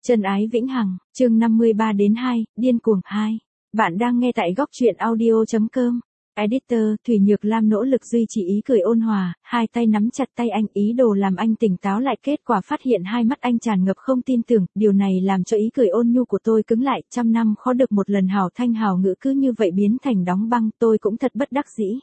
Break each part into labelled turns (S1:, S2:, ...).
S1: Chân ái vĩnh hằng, chương 53-2, điên cuồng 2. Bạn đang nghe tại góc truyện audio.com. Editor, Thủy Nhược Lam nỗ lực duy trì ý cười ôn hòa, hai tay nắm chặt tay anh, ý đồ làm anh tỉnh táo lại, kết quả phát hiện hai mắt anh tràn ngập không tin tưởng, điều này làm cho ý cười ôn nhu của tôi cứng lại, trăm năm khó được một lần hào thanh hào ngữ cứ như vậy biến thành đóng băng, tôi cũng thật bất đắc dĩ.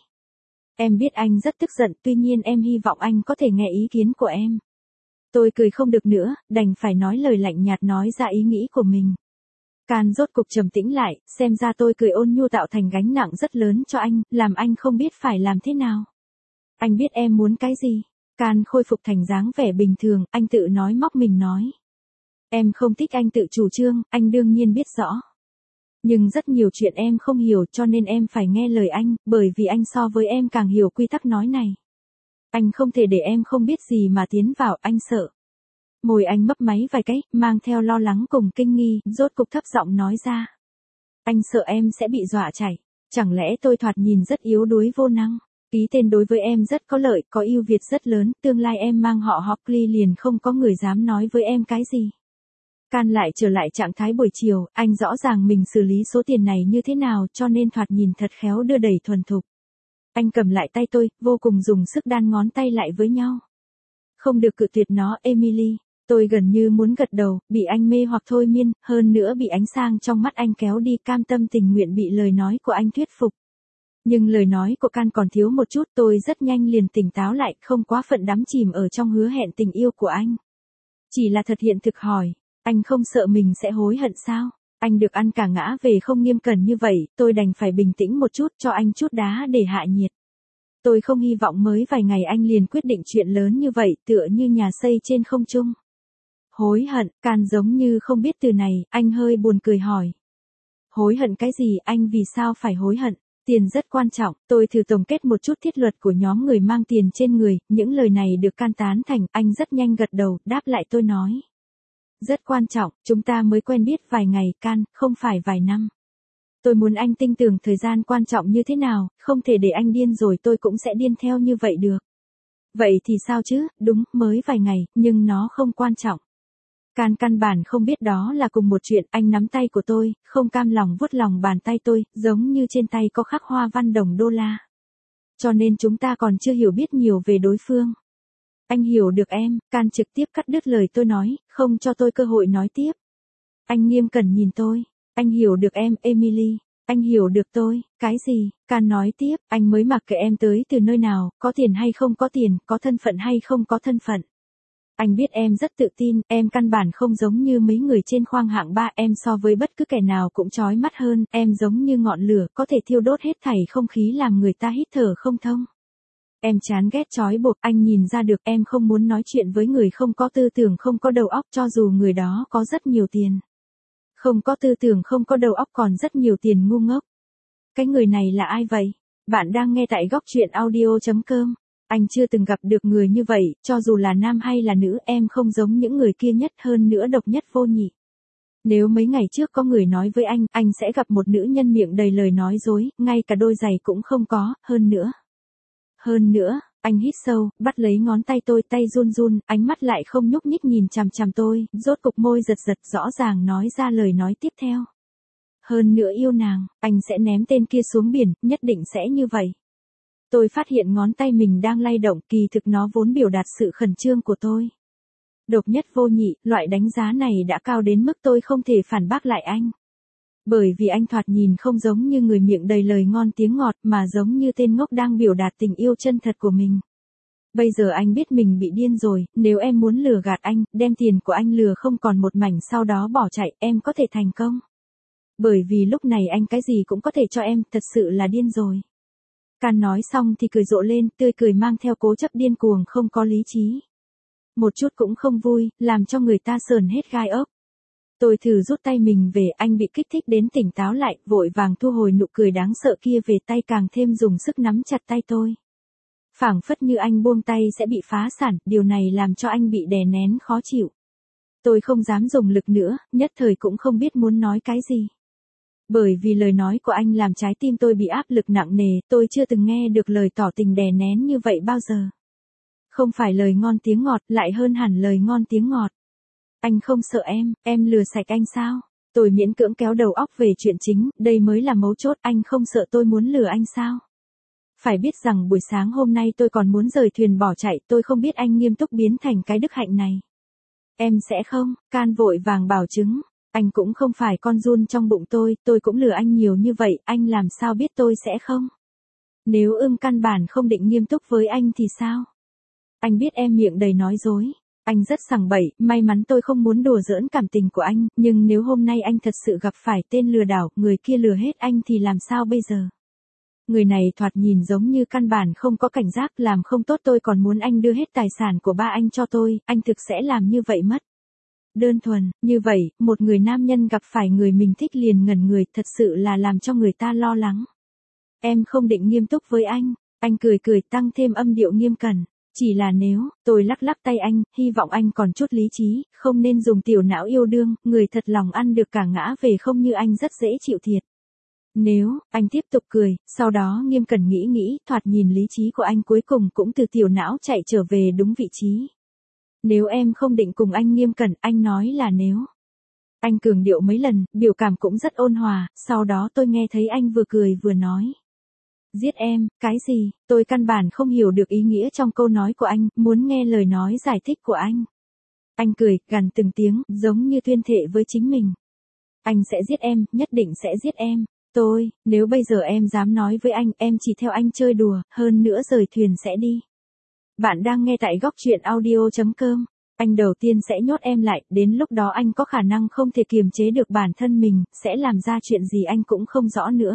S1: Em biết anh rất tức giận, tuy nhiên em hy vọng anh có thể nghe ý kiến của em. Tôi cười không được nữa, đành phải nói lời lạnh nhạt nói ra ý nghĩ của mình. Can rốt cục trầm tĩnh lại, xem ra tôi cười ôn nhu tạo thành gánh nặng rất lớn cho anh, làm anh không biết phải làm thế nào. Anh biết em muốn cái gì? Can khôi phục thành dáng vẻ bình thường, anh tự nói móc mình nói. Em không thích anh tự chủ trương, anh đương nhiên biết rõ. Nhưng rất nhiều chuyện em không hiểu cho nên em phải nghe lời anh, bởi vì anh so với em càng hiểu quy tắc nói này. Anh không thể để em không biết gì mà tiến vào, anh sợ. Môi anh mấp máy vài cái, mang theo lo lắng cùng kinh nghi, rốt cục thấp giọng nói ra. Anh sợ em sẽ bị dọa chảy. Chẳng lẽ tôi thoạt nhìn rất yếu đuối vô năng? Ký tên đối với em rất có lợi, có ưu việt rất lớn, tương lai em mang họ Hockley liền không có người dám nói với em cái gì. Can lại trở lại trạng thái buổi chiều, anh rõ ràng mình xử lý số tiền này như thế nào cho nên thoạt nhìn thật khéo đưa đẩy thuần thục. Anh cầm lại tay tôi, vô cùng dùng sức đan ngón tay lại với nhau. Không được cự tuyệt nó, Emily. Tôi gần như muốn gật đầu, bị anh mê hoặc thôi miên, hơn nữa bị ánh sáng trong mắt anh kéo đi, cam tâm tình nguyện bị lời nói của anh thuyết phục. Nhưng lời nói của Can còn thiếu một chút, tôi rất nhanh liền tỉnh táo lại, không quá phận đắm chìm ở trong hứa hẹn tình yêu của anh. Chỉ là thật hiện thực hỏi, anh không sợ mình sẽ hối hận sao? Anh được ăn cả ngã về không nghiêm cẩn như vậy, tôi đành phải bình tĩnh một chút cho anh chút đá để hạ nhiệt. Tôi không hy vọng mới vài ngày anh liền quyết định chuyện lớn như vậy, tựa như nhà xây trên không trung. Hối hận, Can giống như không biết từ này, anh hơi buồn cười hỏi. Hối hận cái gì, anh vì sao phải hối hận? Tiền rất quan trọng, tôi thử tổng kết một chút thiết luật của nhóm người mang tiền trên người, những lời này được Can tán thành, anh rất nhanh gật đầu, đáp lại tôi nói. Rất quan trọng, chúng ta mới quen biết vài ngày, Can, không phải vài năm. Tôi muốn anh tin tưởng thời gian quan trọng như thế nào, không thể để anh điên rồi tôi cũng sẽ điên theo như vậy được. Vậy thì sao chứ, đúng, mới vài ngày, nhưng nó không quan trọng. Can căn bản không biết đó là cùng một chuyện, anh nắm tay của tôi, không cam lòng vuốt lòng bàn tay tôi, giống như trên tay có khắc hoa văn đồng đô la. Cho nên chúng ta còn chưa hiểu biết nhiều về đối phương. Anh hiểu được em, Can trực tiếp cắt đứt lời tôi nói, không cho tôi cơ hội nói tiếp. Anh nghiêm cẩn nhìn tôi, anh hiểu được em, Emily, anh hiểu được tôi, cái gì? Can nói tiếp, anh mới mặc kệ em tới từ nơi nào, có tiền hay không có tiền, có thân phận hay không có thân phận. Anh biết em rất tự tin, em căn bản không giống như mấy người trên khoang hạng 3, em so với bất cứ kẻ nào cũng chói mắt hơn, em giống như ngọn lửa, có thể thiêu đốt hết thảy không khí làm người ta hít thở không thông. Em chán ghét trói buộc, anh nhìn ra được em không muốn nói chuyện với người không có tư tưởng không có đầu óc cho dù người đó có rất nhiều tiền. Không có tư tưởng không có đầu óc còn rất nhiều tiền ngu ngốc. Cái người này là ai vậy? Bạn đang nghe tại góc truyện audio.com. Anh chưa từng gặp được người như vậy, cho dù là nam hay là nữ, em không giống những người kia nhất, hơn nữa độc nhất vô nhị. Nếu mấy ngày trước có người nói với anh sẽ gặp một nữ nhân miệng đầy lời nói dối, ngay cả đôi giày cũng không có, hơn nữa, anh hít sâu, bắt lấy ngón tay tôi, tay run run, ánh mắt lại không nhúc nhích nhìn chằm chằm tôi, rốt cục môi giật giật rõ ràng nói ra lời nói tiếp theo. Hơn nữa yêu nàng, anh sẽ ném tên kia xuống biển, nhất định sẽ như vậy. Tôi phát hiện ngón tay mình đang lay động, kỳ thực nó vốn biểu đạt sự khẩn trương của tôi. Độc nhất vô nhị, loại đánh giá này đã cao đến mức tôi không thể phản bác lại anh. Bởi vì anh thoạt nhìn không giống như người miệng đầy lời ngon tiếng ngọt mà giống như tên ngốc đang biểu đạt tình yêu chân thật của mình. Bây giờ anh biết mình bị điên rồi, nếu em muốn lừa gạt anh, đem tiền của anh lừa không còn một mảnh sau đó bỏ chạy, em có thể thành công. Bởi vì lúc này anh cái gì cũng có thể cho em, thật sự là điên rồi. Can nói xong thì cười rộ lên, tươi cười mang theo cố chấp điên cuồng không có lý trí. Một chút cũng không vui, làm cho người ta sờn hết gai ốc. Tôi thử rút tay mình về, anh bị kích thích đến tỉnh táo lại, vội vàng thu hồi nụ cười đáng sợ kia về, tay càng thêm dùng sức nắm chặt tay tôi. Phảng phất như anh buông tay sẽ bị phá sản, điều này làm cho anh bị đè nén khó chịu. Tôi không dám dùng lực nữa, nhất thời cũng không biết muốn nói cái gì. Bởi vì lời nói của anh làm trái tim tôi bị áp lực nặng nề, tôi chưa từng nghe được lời tỏ tình đè nén như vậy bao giờ. Không phải lời ngon tiếng ngọt, lại hơn hẳn lời ngon tiếng ngọt. Anh không sợ em lừa sạch anh sao? Tôi miễn cưỡng kéo đầu óc về chuyện chính, đây mới là mấu chốt, anh không sợ tôi muốn lừa anh sao? Phải biết rằng buổi sáng hôm nay tôi còn muốn rời thuyền bỏ chạy, tôi không biết anh nghiêm túc biến thành cái đức hạnh này. Em sẽ không, Can vội vàng bảo chứng. Anh cũng không phải con giun trong bụng tôi cũng lừa anh nhiều như vậy, anh làm sao biết tôi sẽ không? Nếu căn bản không định nghiêm túc với anh thì sao? Anh biết em miệng đầy nói dối. Anh rất sằng bậy, may mắn tôi không muốn đùa giỡn cảm tình của anh, nhưng nếu hôm nay anh thật sự gặp phải tên lừa đảo, người kia lừa hết anh thì làm sao bây giờ? Người này thoạt nhìn giống như căn bản không có cảnh giác, làm không tốt tôi còn muốn anh đưa hết tài sản của ba anh cho tôi, anh thực sẽ làm như vậy mất. Đơn thuần, như vậy, một người nam nhân gặp phải người mình thích liền ngẩn người, thật sự là làm cho người ta lo lắng. Em không định nghiêm túc với anh cười tăng thêm âm điệu nghiêm cẩn. Chỉ là nếu, tôi lắc lắc tay anh, hy vọng anh còn chút lý trí, không nên dùng tiểu não yêu đương, người thật lòng ăn được cả ngã về không như anh rất dễ chịu thiệt. Nếu, anh tiếp tục cười, sau đó nghiêm cẩn nghĩ, thoạt nhìn lý trí của anh cuối cùng cũng từ tiểu não chạy trở về đúng vị trí. Nếu em không định cùng anh nghiêm cẩn, anh nói là nếu. Anh cường điệu mấy lần, biểu cảm cũng rất ôn hòa, sau đó tôi nghe thấy anh vừa cười vừa nói. Giết em, cái gì, tôi căn bản không hiểu được ý nghĩa trong câu nói của anh, muốn nghe lời nói giải thích của anh. Anh cười, gằn từng tiếng, giống như tuyên thệ với chính mình. Anh sẽ giết em, nhất định sẽ giết em. Nếu bây giờ em dám nói với anh, em chỉ theo anh chơi đùa, hơn nữa rời thuyền sẽ đi. Bạn đang nghe tại góc truyện audio.com. Anh đầu tiên sẽ nhốt em lại, đến lúc đó anh có khả năng không thể kiềm chế được bản thân mình, sẽ làm ra chuyện gì anh cũng không rõ nữa.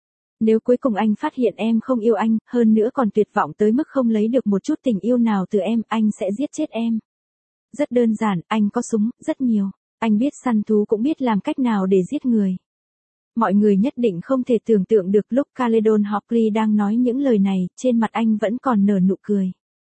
S1: Nếu cuối cùng anh phát hiện em không yêu anh, hơn nữa còn tuyệt vọng tới mức không lấy được một chút tình yêu nào từ em, anh sẽ giết chết em. Rất đơn giản, anh có súng, rất nhiều. Anh biết săn thú cũng biết làm cách nào để giết người. Mọi người nhất định không thể tưởng tượng được lúc Caledon Hockley đang nói những lời này, trên mặt anh vẫn còn nở nụ cười.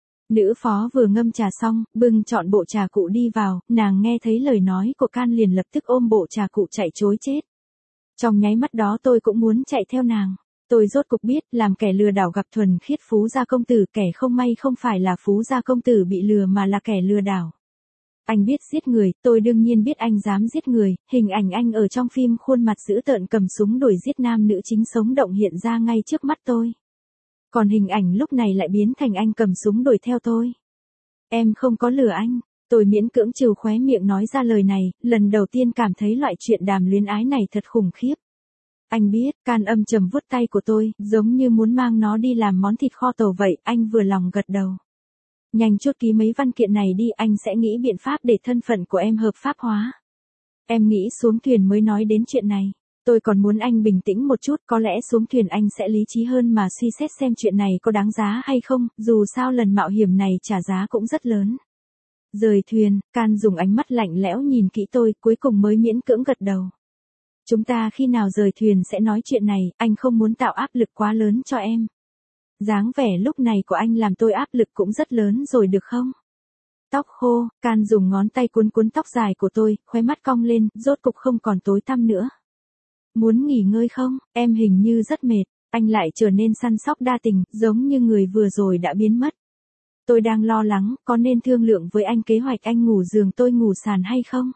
S1: Nữ phó vừa ngâm trà xong, bưng trọn bộ trà cụ đi vào, nàng nghe thấy lời nói của Can liền lập tức ôm bộ trà cụ chạy trối chết. Trong nháy mắt đó tôi cũng muốn chạy theo nàng. Tôi rốt cục biết, làm kẻ lừa đảo gặp thuần khiết phú gia công tử, kẻ không may không phải là phú gia công tử bị lừa mà là kẻ lừa đảo. Anh biết giết người, tôi đương nhiên biết anh dám giết người, hình ảnh anh ở trong phim khuôn mặt dữ tợn cầm súng đuổi giết nam nữ chính sống động hiện ra ngay trước mắt tôi. Còn hình ảnh lúc này lại biến thành anh cầm súng đuổi theo tôi. Em không có lừa anh. Tôi miễn cưỡng trừ khóe miệng nói ra lời này, lần đầu tiên cảm thấy loại chuyện đàm luyến ái này thật khủng khiếp. Anh biết, Can âm trầm vuốt tay của tôi, giống như muốn mang nó đi làm món thịt kho tàu vậy, anh vừa lòng gật đầu. Nhanh chốt ký mấy văn kiện này đi, anh sẽ nghĩ biện pháp để thân phận của em hợp pháp hóa. Em nghĩ xuống thuyền mới nói đến chuyện này. Tôi còn muốn anh bình tĩnh một chút, có lẽ xuống thuyền anh sẽ lý trí hơn mà suy xét xem chuyện này có đáng giá hay không, dù sao lần mạo hiểm này trả giá cũng rất lớn. Rời thuyền, Can dùng ánh mắt lạnh lẽo nhìn kỹ tôi, cuối cùng mới miễn cưỡng gật đầu. Chúng ta khi nào rời thuyền sẽ nói chuyện này, anh không muốn tạo áp lực quá lớn cho em. Dáng vẻ lúc này của anh làm tôi áp lực cũng rất lớn rồi được không? Tóc khô, Can dùng ngón tay cuốn tóc dài của tôi, khóe mắt cong lên, rốt cục không còn tối tăm nữa. Muốn nghỉ ngơi không, em hình như rất mệt, anh lại trở nên săn sóc đa tình, giống như người vừa rồi đã biến mất. Tôi đang lo lắng, có nên thương lượng với anh kế hoạch anh ngủ giường tôi ngủ sàn hay không?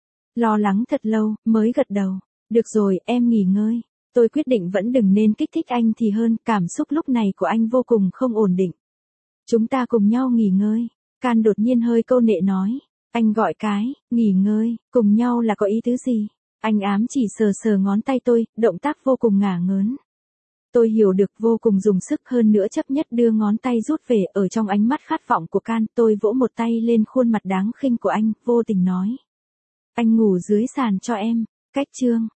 S1: Lo lắng thật lâu, mới gật đầu. Được rồi, em nghỉ ngơi. Tôi quyết định vẫn đừng nên kích thích anh thì hơn, cảm xúc lúc này của anh vô cùng không ổn định. Chúng ta cùng nhau nghỉ ngơi. Can đột nhiên hơi câu nệ nói. Anh gọi cái, nghỉ ngơi, cùng nhau là có ý tứ gì? Anh ám chỉ sờ ngón tay tôi, động tác vô cùng ngả ngớn. Tôi hiểu được vô cùng dùng sức hơn nữa chấp nhất đưa ngón tay rút về ở trong ánh mắt khát vọng của Can, tôi vỗ một tay lên khuôn mặt đáng khinh của anh, vô tình nói. Anh ngủ dưới sàn cho em, cách chương.